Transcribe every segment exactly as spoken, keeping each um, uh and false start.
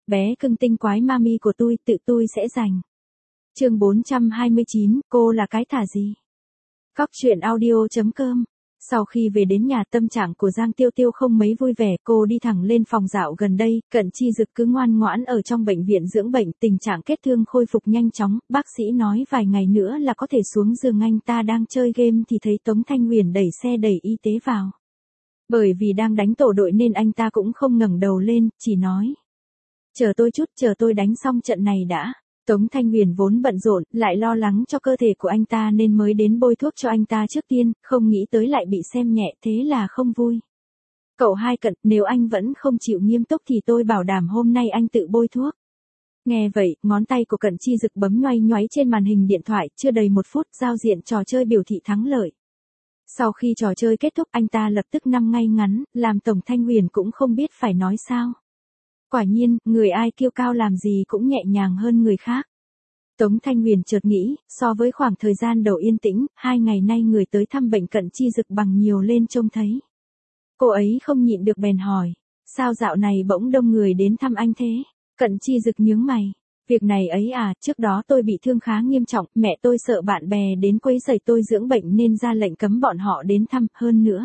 bé cưng tinh quái mami của tôi, tự tôi sẽ giành. Chương bốn trăm hai mươi chín, cô là cái thả gì? Cóc truyện audio chấm com. Sau khi về đến nhà, tâm trạng của Giang Tiêu Tiêu không mấy vui vẻ, cô đi thẳng lên phòng dạo gần đây, Cận Chi Dực cứ ngoan ngoãn ở trong bệnh viện dưỡng bệnh, tình trạng kết thương khôi phục nhanh chóng, bác sĩ nói vài ngày nữa là có thể xuống giường. Anh ta đang chơi game thì thấy Tống Thanh Huyền đẩy xe đẩy y tế vào. Bởi vì đang đánh tổ đội nên anh ta cũng không ngẩng đầu lên, chỉ nói: chờ tôi chút, chờ tôi đánh xong trận này đã. Tống Thanh Huyền vốn bận rộn, lại lo lắng cho cơ thể của anh ta nên mới đến bôi thuốc cho anh ta trước tiên, không nghĩ tới lại bị xem nhẹ, thế là không vui. Cậu hai Cận, nếu anh vẫn không chịu nghiêm túc thì tôi bảo đảm hôm nay anh tự bôi thuốc. Nghe vậy, ngón tay của Cận Chi Dực bấm nhoay nhoáy trên màn hình điện thoại, chưa đầy một phút, giao diện trò chơi biểu thị thắng lợi. Sau khi trò chơi kết thúc, anh ta lập tức nằm ngay ngắn, làm Tống Thanh Huyền cũng không biết phải nói sao. Quả nhiên, người ai kiêu cao làm gì cũng nhẹ nhàng hơn người khác. Tống Thanh Huyền chợt nghĩ, so với khoảng thời gian đầu yên tĩnh, hai ngày nay người tới thăm bệnh Cận Chi Dực bằng nhiều lên trông thấy. Cô ấy không nhịn được bèn hỏi: sao dạo này bỗng đông người đến thăm anh thế? Cận Chi Dực nhướng mày: việc này ấy à, trước đó tôi bị thương khá nghiêm trọng, mẹ tôi sợ bạn bè đến quấy rầy tôi dưỡng bệnh nên ra lệnh cấm bọn họ đến thăm, hơn nữa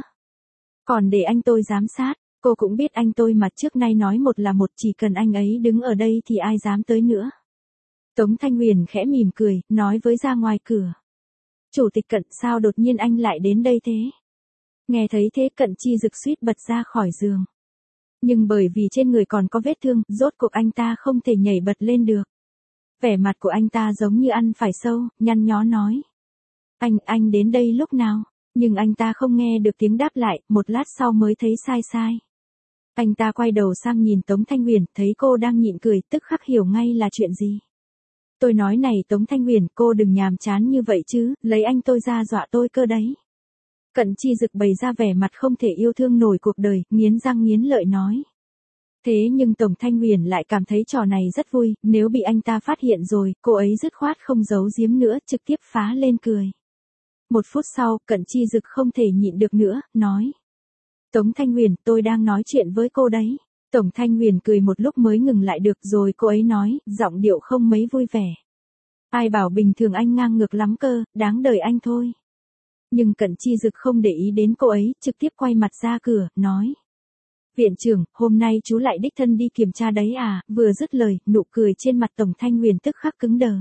còn để anh tôi giám sát. Cô cũng biết anh tôi mà, trước nay nói một là một, chỉ cần anh ấy đứng ở đây thì ai dám tới nữa. Tống Thanh Huyền khẽ mỉm cười, nói với ra ngoài cửa: chủ tịch Cận, sao đột nhiên anh lại đến đây thế? Nghe thấy thế, Cận Chi Dực suýt bật ra khỏi giường. Nhưng bởi vì trên người còn có vết thương, rốt cuộc anh ta không thể nhảy bật lên được. Vẻ mặt của anh ta giống như ăn phải sâu, nhăn nhó nói: Anh, anh đến đây lúc nào? Nhưng anh ta không nghe được tiếng đáp lại, một lát sau mới thấy sai sai. Anh ta quay đầu sang nhìn Tống Thanh Huyền, thấy cô đang nhịn cười, tức khắc hiểu ngay là chuyện gì. Tôi nói này Tống Thanh Huyền, cô đừng nhàm chán như vậy chứ, lấy anh tôi ra dọa tôi cơ đấy. Cận Chi Dực bày ra vẻ mặt không thể yêu thương nổi cuộc đời, nghiến răng nghiến lợi nói. Thế nhưng Tống Thanh Huyền lại cảm thấy trò này rất vui, nếu bị anh ta phát hiện rồi, cô ấy dứt khoát không giấu giếm nữa, trực tiếp phá lên cười. Một phút sau, Cận Chi Dực không thể nhịn được nữa, nói: Tống Thanh Huyền, tôi đang nói chuyện với cô đấy. Tống Thanh Huyền cười một lúc mới ngừng lại được, rồi cô ấy nói, giọng điệu không mấy vui vẻ: ai bảo bình thường anh ngang ngược lắm cơ, đáng đời anh thôi. Nhưng Cận Chi Dực không để ý đến cô ấy, trực tiếp quay mặt ra cửa, nói: viện trưởng, hôm nay chú lại đích thân đi kiểm tra đấy à? Vừa dứt lời, nụ cười trên mặt Tống Thanh Huyền tức khắc cứng đờ.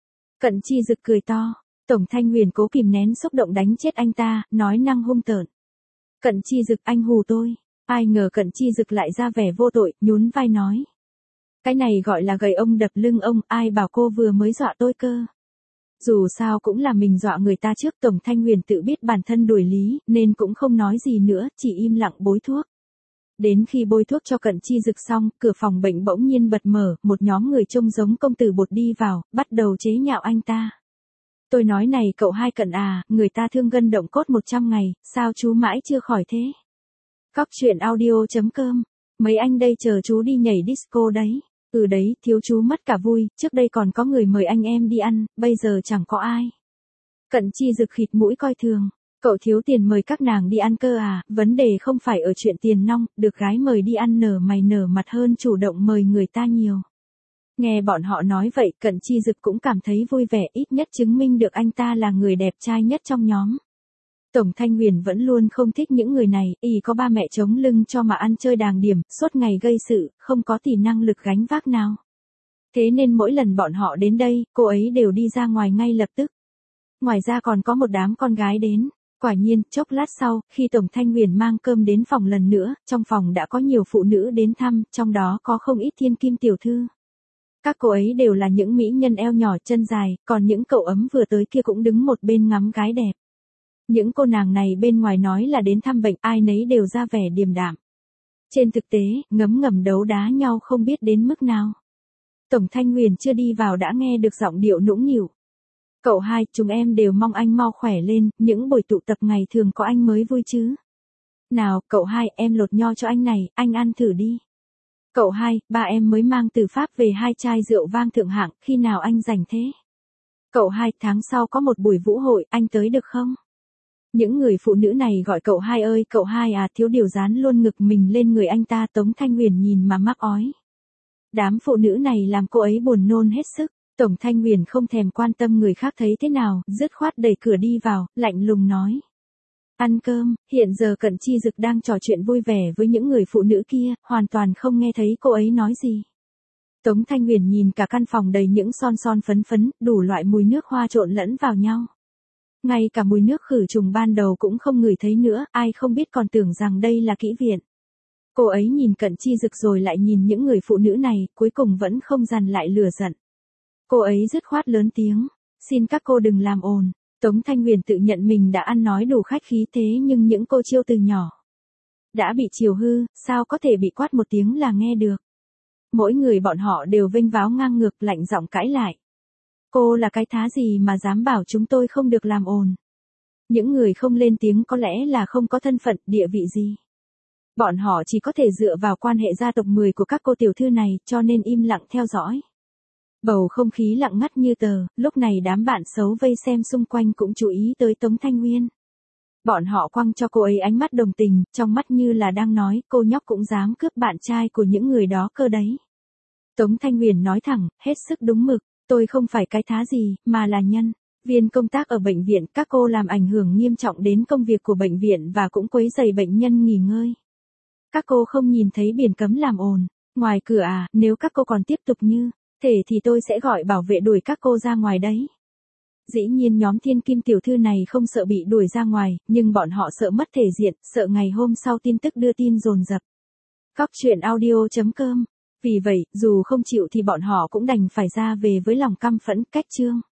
Cận Chi Dực cười to. Tống Thanh Huyền cố kìm nén xúc động đánh chết anh ta, nói năng hung tợn: Cận Chi Dực, anh hù tôi. Ai ngờ Cận Chi Dực lại ra vẻ vô tội, nhún vai nói: cái này gọi là gậy ông đập lưng ông, ai bảo cô vừa mới dọa tôi cơ. Dù sao cũng là mình dọa người ta trước. Tống Thanh Huyền tự biết bản thân đuổi lý, nên cũng không nói gì nữa, chỉ im lặng bôi thuốc. Đến khi bôi thuốc cho Cận Chi Dực xong, cửa phòng bệnh bỗng nhiên bật mở, một nhóm người trông giống công tử bột đi vào, bắt đầu chế nhạo anh ta. Tôi nói này cậu hai Cận à, người ta thương gân động cốt một trăm ngày, sao chú mãi chưa khỏi thế? Cóc truyện audio chấm com. Mấy anh đây chờ chú đi nhảy disco đấy. Ừ đấy, thiếu chú mất cả vui, trước đây còn có người mời anh em đi ăn, bây giờ chẳng có ai. Cận Chi Dực khịt mũi coi thường. Cậu thiếu tiền mời các nàng đi ăn cơ à, vấn đề không phải ở chuyện tiền nong, được gái mời đi ăn nở mày nở mặt hơn chủ động mời người ta nhiều. Nghe bọn họ nói vậy, Cận Chi Dực cũng cảm thấy vui vẻ, ít nhất chứng minh được anh ta là người đẹp trai nhất trong nhóm. Tống Thanh Huyền vẫn luôn không thích những người này, y có ba mẹ chống lưng cho mà ăn chơi đàng điểm, suốt ngày gây sự, không có tỷ năng lực gánh vác nào. Thế nên mỗi lần bọn họ đến đây, cô ấy đều đi ra ngoài ngay lập tức. Ngoài ra còn có một đám con gái đến. Quả nhiên, chốc lát sau, khi Tống Thanh Huyền mang cơm đến phòng lần nữa, trong phòng đã có nhiều phụ nữ đến thăm, trong đó có không ít thiên kim tiểu thư. Các cô ấy đều là những mỹ nhân eo nhỏ chân dài, còn những cậu ấm vừa tới kia cũng đứng một bên ngắm gái đẹp. Những cô nàng này bên ngoài nói là đến thăm bệnh, ai nấy đều ra vẻ điềm đạm. Trên thực tế, ngấm ngầm đấu đá nhau không biết đến mức nào. Tống Thanh Huyền chưa đi vào đã nghe được giọng điệu nũng nịu. Cậu hai, chúng em đều mong anh mau khỏe lên, những buổi tụ tập ngày thường có anh mới vui chứ. Nào, cậu hai, em lột nho cho anh này, anh ăn thử đi. Cậu hai, ba em mới mang từ Pháp về hai chai rượu vang thượng hạng, khi nào anh rảnh thế? Cậu hai, tháng sau có một buổi vũ hội, anh tới được không? Những người phụ nữ này gọi cậu hai ơi, cậu hai à, thiếu điều dán luôn ngực mình lên người anh ta. Tống Thanh Huyền nhìn mà mắc ói. Đám phụ nữ này làm cô ấy buồn nôn hết sức. Tổng Thanh Huyền không thèm quan tâm người khác thấy thế nào, dứt khoát đẩy cửa đi vào, lạnh lùng nói. Ăn cơm, hiện giờ Cận Chi Dực đang trò chuyện vui vẻ với những người phụ nữ kia, hoàn toàn không nghe thấy cô ấy nói gì. Tống Thanh Huyền nhìn cả căn phòng đầy những son son phấn phấn, đủ loại mùi nước hoa trộn lẫn vào nhau. Ngay cả mùi nước khử trùng ban đầu cũng không ngửi thấy nữa, ai không biết còn tưởng rằng đây là kỹ viện. Cô ấy nhìn Cận Chi Dực rồi lại nhìn những người phụ nữ này, cuối cùng vẫn không dằn lại lửa giận. Cô ấy dứt khoát lớn tiếng, xin các cô đừng làm ồn. Tống Thanh Huyền tự nhận mình đã ăn nói đủ khách khí thế nhưng những cô chiêu từ nhỏ đã bị chiều hư, sao có thể bị quát một tiếng là nghe được. Mỗi người bọn họ đều vênh váo ngang ngược lạnh giọng cãi lại. Cô là cái thá gì mà dám bảo chúng tôi không được làm ồn. Những người không lên tiếng có lẽ là không có thân phận, địa vị gì. Bọn họ chỉ có thể dựa vào quan hệ gia tộc mười của các cô tiểu thư này cho nên im lặng theo dõi. Bầu không khí lặng ngắt như tờ, lúc này đám bạn xấu vây xem xung quanh cũng chú ý tới Tống Thanh Nguyên. Bọn họ quăng cho cô ấy ánh mắt đồng tình, trong mắt như là đang nói, cô nhóc cũng dám cướp bạn trai của những người đó cơ đấy. Tống Thanh Huyền nói thẳng, hết sức đúng mực, tôi không phải cái thá gì, mà là nhân viên công tác ở bệnh viện, các cô làm ảnh hưởng nghiêm trọng đến công việc của bệnh viện và cũng quấy rầy bệnh nhân nghỉ ngơi. Các cô không nhìn thấy biển cấm làm ồn, ngoài cửa à, nếu các cô còn tiếp tục như thể thì tôi sẽ gọi bảo vệ đuổi các cô ra ngoài đấy. Dĩ nhiên nhóm thiên kim tiểu thư này không sợ bị đuổi ra ngoài, nhưng bọn họ sợ mất thể diện, sợ ngày hôm sau tin tức đưa tin dồn dập. Cóc truyện audio chấm com. Vì vậy, dù không chịu thì bọn họ cũng đành phải ra về với lòng căm phẫn, cách chương.